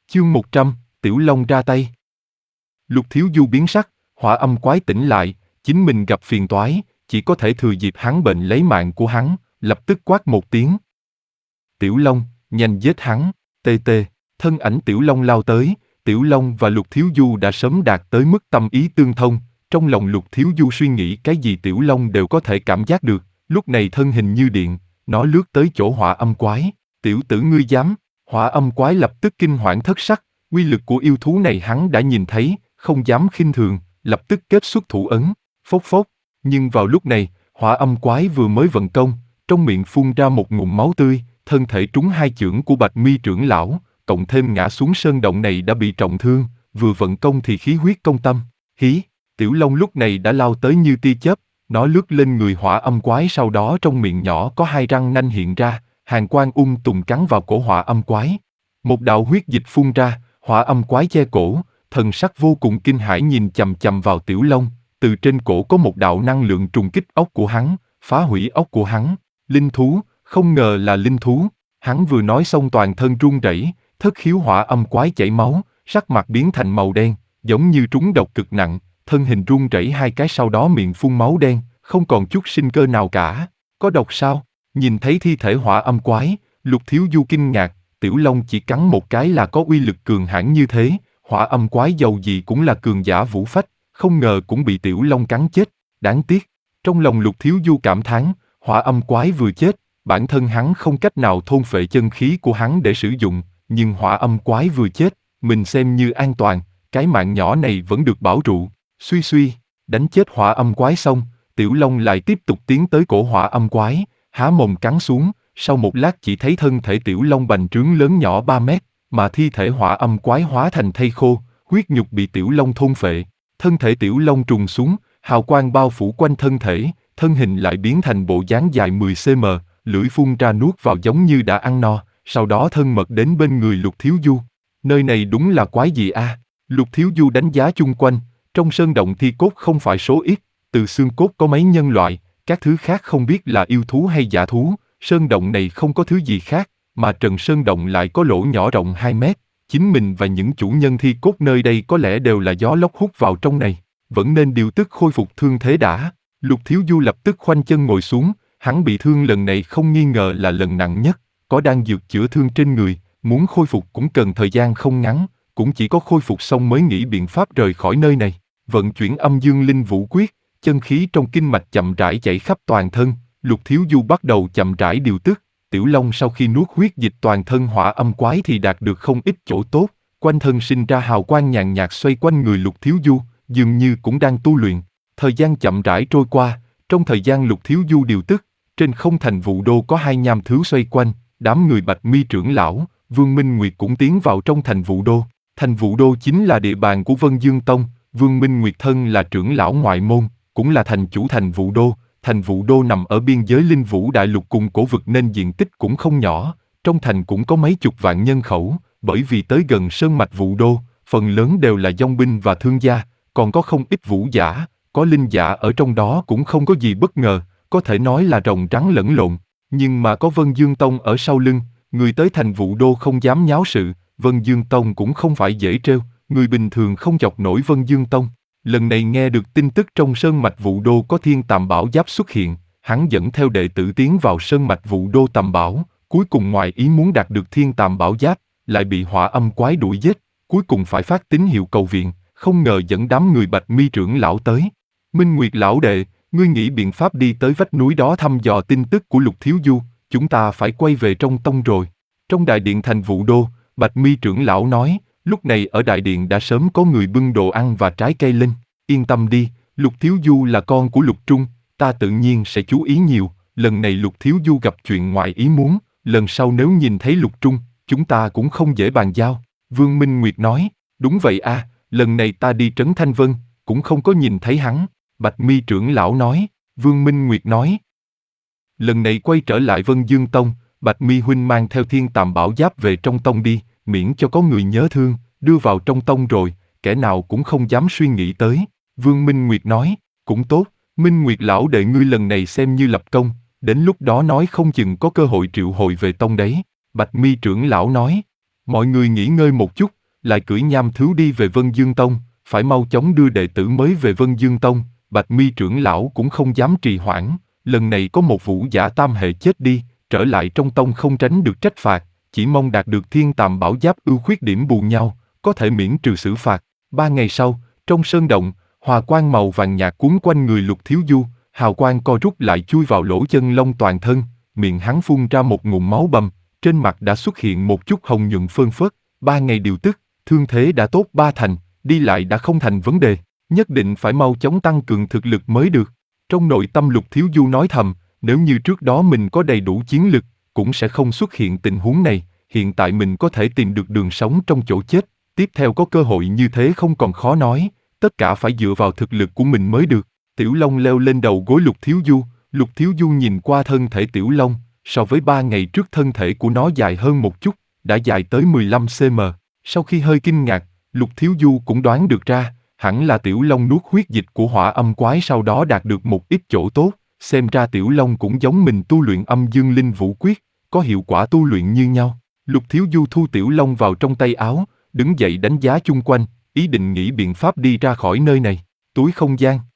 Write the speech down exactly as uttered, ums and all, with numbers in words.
Chương một trăm, Tiểu Long ra tay. Lục Thiếu Du biến sắc, Hỏa Âm Quái tỉnh lại, chính mình gặp phiền toái, chỉ có thể thừa dịp hắn bệnh lấy mạng của hắn, lập tức quát một tiếng. Tiểu Long, nhanh giết hắn, tê tê, thân ảnh Tiểu Long lao tới, Tiểu Long và Lục Thiếu Du đã sớm đạt tới mức tâm ý tương thông, trong lòng Lục Thiếu Du suy nghĩ cái gì Tiểu Long đều có thể cảm giác được, lúc này thân hình như điện, nó lướt tới chỗ Hỏa Âm Quái, tiểu tử ngươi dám, Hỏa Âm Quái lập tức kinh hoảng thất sắc, uy lực của yêu thú này hắn đã nhìn thấy, không dám khinh thường, lập tức kết xuất thủ ấn, phốc phốc, nhưng vào lúc này, Hỏa Âm Quái vừa mới vận công, trong miệng phun ra một ngụm máu tươi, thân thể trúng hai chưởng của Bạch Mi trưởng lão, cộng thêm ngã xuống sơn động này đã bị trọng thương, vừa vận công thì khí huyết công tâm, hí, Tiểu Long lúc này đã lao tới như tia chớp, nó lướt lên người Hỏa Âm Quái, sau đó trong miệng nhỏ có hai răng nanh hiện ra, hàn quang ung tùng cắn vào cổ Hỏa Âm Quái. Một đạo huyết dịch phun ra, Hỏa Âm Quái che cổ, thần sắc vô cùng kinh hãi nhìn chằm chằm vào Tiểu Long, từ trên cổ có một đạo năng lượng trùng kích ốc của hắn, phá hủy ốc của hắn. Linh thú, không ngờ là linh thú. Hắn vừa nói xong toàn thân run rẩy, thất khiếu Hỏa Âm Quái chảy máu, sắc mặt biến thành màu đen, giống như trúng độc cực nặng, thân hình run rẩy hai cái sau đó miệng phun máu đen, không còn chút sinh cơ nào cả. Có độc sao? Nhìn thấy thi thể Hỏa Âm Quái, Lục Thiếu Du kinh ngạc, Tiểu Long chỉ cắn một cái là có uy lực cường hãn như thế, Hỏa Âm Quái dầu gì cũng là cường giả vũ phách, không ngờ cũng bị Tiểu Long cắn chết, đáng tiếc. Trong lòng Lục Thiếu Du cảm thán, Hỏa Âm Quái vừa chết, bản thân hắn không cách nào thôn phệ chân khí của hắn để sử dụng, nhưng Hỏa Âm Quái vừa chết, mình xem như an toàn, cái mạng nhỏ này vẫn được bảo trụ. Suy suy, đánh chết Hỏa Âm Quái xong, Tiểu Long lại tiếp tục tiến tới cổ Hỏa Âm Quái, há mồm cắn xuống, sau một lát chỉ thấy thân thể Tiểu Long bành trướng lớn nhỏ ba mét, mà thi thể Hỏa Âm Quái hóa thành thây khô, huyết nhục bị Tiểu Long thôn phệ. Thân thể Tiểu Long trùng xuống, hào quang bao phủ quanh thân thể, thân hình lại biến thành bộ dáng dài mười xăng-ti-mét, lưỡi phun ra nuốt vào giống như đã ăn no, sau đó thân mật đến bên người Lục Thiếu Du. Nơi này đúng là quái gì a? À? Lục Thiếu Du đánh giá chung quanh, trong sơn động thi cốt không phải số ít, từ xương cốt có mấy nhân loại, các thứ khác không biết là yêu thú hay dã thú, sơn động này không có thứ gì khác, mà trần sơn động lại có lỗ nhỏ rộng hai mét, chính mình và những chủ nhân thi cốt nơi đây có lẽ đều là gió lốc hút vào trong này, vẫn nên điều tức khôi phục thương thế đã. Lục Thiếu Du lập tức khoanh chân ngồi xuống, hắn bị thương lần này không nghi ngờ là lần nặng nhất, có đan dược chữa thương trên người, muốn khôi phục cũng cần thời gian không ngắn, cũng chỉ có khôi phục xong mới nghĩ biện pháp rời khỏi nơi này. Vận chuyển âm dương linh vũ quyết, chân khí trong kinh mạch chậm rãi chảy khắp toàn thân, Lục Thiếu Du bắt đầu chậm rãi điều tức. Tiểu Long sau khi nuốt huyết dịch toàn thân Hỏa Âm Quái thì đạt được không ít chỗ tốt, quanh thân sinh ra hào quang nhàn nhạt xoay quanh người Lục Thiếu Du, dường như cũng đang tu luyện. Thời gian chậm rãi trôi qua, trong thời gian Lục Thiếu Du điều tức, trên không thành Vũ Đô có hai nham thứ xoay quanh, đám người Bạch Mi trưởng lão, Vương Minh Nguyệt cũng tiến vào trong thành Vũ Đô. Thành Vũ Đô chính là địa bàn của Vân Dương Tông, Vương Minh Nguyệt thân là trưởng lão ngoại môn, cũng là thành chủ thành Vũ Đô. Thành Vũ Đô nằm ở biên giới Linh Vũ Đại Lục cùng cổ vực nên diện tích cũng không nhỏ, trong thành cũng có mấy chục vạn nhân khẩu, bởi vì tới gần sơn mạch Vũ Đô, phần lớn đều là dòng binh và thương gia, còn có không ít vũ giả, có linh giả ở trong đó cũng không có gì bất ngờ, có thể nói là rồng rắn lẫn lộn, nhưng mà có Vân Dương Tông ở sau lưng, người tới thành Vũ Đô không dám nháo sự, Vân Dương Tông cũng không phải dễ trêu, người bình thường không chọc nổi Vân Dương Tông. Lần này nghe được tin tức trong sơn mạch Vũ Đô có thiên tàm bảo giáp xuất hiện, hắn dẫn theo đệ tử tiến vào sơn mạch Vũ Đô tầm bảo, cuối cùng ngoài ý muốn đạt được thiên tàm bảo giáp, lại bị Hỏa Âm Quái đuổi giết, cuối cùng phải phát tín hiệu cầu viện, không ngờ dẫn đám người Bạch Mi trưởng lão tới. Minh Nguyệt lão đệ, ngươi nghĩ biện pháp đi tới vách núi đó thăm dò tin tức của Lục Thiếu Du, chúng ta phải quay về trong tông rồi. Trong đại điện thành Vũ Đô, Bạch Mi trưởng lão nói, lúc này ở đại điện đã sớm có người bưng đồ ăn và trái cây lên. Yên tâm đi, Lục Thiếu Du là con của Lục Trung, ta tự nhiên sẽ chú ý nhiều. Lần này Lục Thiếu Du gặp chuyện ngoài ý muốn, lần sau nếu nhìn thấy Lục Trung, chúng ta cũng không dễ bàn giao. Vương Minh Nguyệt nói, đúng vậy a, lần này ta đi Trấn Thanh Vân, cũng không có nhìn thấy hắn. Bạch Mi trưởng lão nói, Vương Minh Nguyệt nói. Lần này quay trở lại Vân Dương Tông, Bạch Mi huynh mang theo thiên tàm bảo giáp về trong tông đi, miễn cho có người nhớ thương, đưa vào trong tông rồi, kẻ nào cũng không dám suy nghĩ tới. Vương Minh Nguyệt nói, cũng tốt, Minh Nguyệt lão đệ ngươi lần này xem như lập công, đến lúc đó nói không chừng có cơ hội triệu hồi về tông đấy. Bạch Mi trưởng lão nói, mọi người nghỉ ngơi một chút, lại cưỡi nham thứu đi về Vân Dương Tông, phải mau chóng đưa đệ tử mới về Vân Dương Tông. Bạch Mi trưởng lão cũng không dám trì hoãn, lần này có một vũ giả tam hệ chết đi, trở lại trong tông không tránh được trách phạt, chỉ mong đạt được thiên tàm bảo giáp ưu khuyết điểm bù nhau, có thể miễn trừ xử phạt. Ba ngày sau, trong sơn động, hòa quang màu vàng nhạt cuốn quanh người Lục Thiếu Du, hào quang co rút lại chui vào lỗ chân lông toàn thân, miệng hắn phun ra một ngụm máu bầm, trên mặt đã xuất hiện một chút hồng nhuận phơn phớt. Ba ngày điều tức, thương thế đã tốt ba thành, đi lại đã không thành vấn đề, nhất định phải mau chóng tăng cường thực lực mới được. Trong nội tâm Lục Thiếu Du nói thầm, nếu như trước đó mình có đầy đủ chiến lực, cũng sẽ không xuất hiện tình huống này, hiện tại mình có thể tìm được đường sống trong chỗ chết, tiếp theo có cơ hội như thế không còn khó nói, tất cả phải dựa vào thực lực của mình mới được. Tiểu Long leo lên đầu gối Lục Thiếu Du, Lục Thiếu Du nhìn qua thân thể Tiểu Long, so với ba ngày trước thân thể của nó dài hơn một chút, đã dài tới mười lăm xăng-ti-mét. Sau khi hơi kinh ngạc, Lục Thiếu Du cũng đoán được ra, hẳn là Tiểu Long nuốt huyết dịch của hỏa âm quái sau đó đạt được một ít chỗ tốt, xem ra Tiểu Long cũng giống mình tu luyện âm dương linh vũ quyết, có hiệu quả tu luyện như nhau. Lục Thiếu Du thu Tiểu Long vào trong tay áo, đứng dậy đánh giá chung quanh, ý định nghĩ biện pháp đi ra khỏi nơi này. Túi không gian.